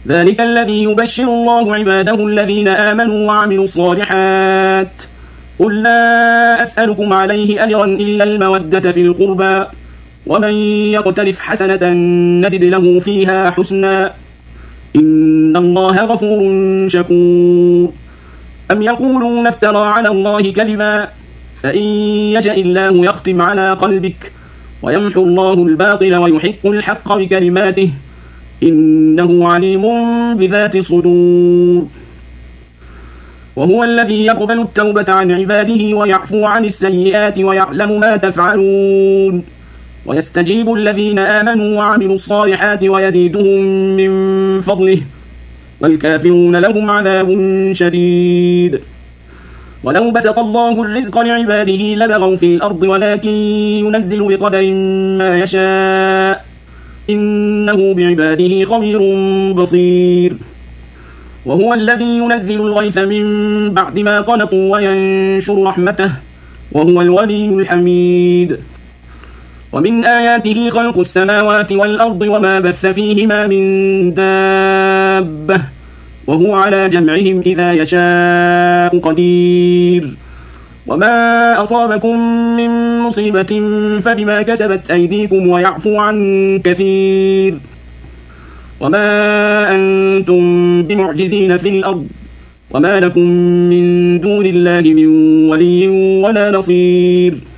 ذلك الذي يبشر الله عباده الذين آمنوا وعملوا الصالحات قل لا أسألكم عليه أجرا إلا المودة في القربى ومن يقترف حسنة نزد له فيها حسنا إن الله غفور شكور أم يقولون افترى على الله كذبا فإن يشاء الله يختم على قلبك ويمحو الله الباطل ويحق الحق بكلماته إنه عليم بذات الصدور وهو الذي يقبل التوبة عن عباده ويعفو عن السيئات ويعلم ما تفعلون ويستجيب الذين آمنوا وعملوا الصالحات ويزيدهم من فضله والكافرون لهم عذاب شديد ولو بسط الله الرزق لعباده لبغوا في الأرض ولكن ينزل بقدر ما يشاء إنه بعباده خبير بصير وهو الذي ينزل الغيث من بعد ما قنطوا وينشر رحمته وهو الولي الحميد ومن آياته خلق السماوات والأرض وما بث فيهما من دابة وهو على جمعهم إذا يشاء قدير وما أصابكم من مصيبة فبما كسبت أيديكم ويعفو عن كثير وما أنتم بمعجزين في الأرض وما لكم من دون الله من ولي ولا نصير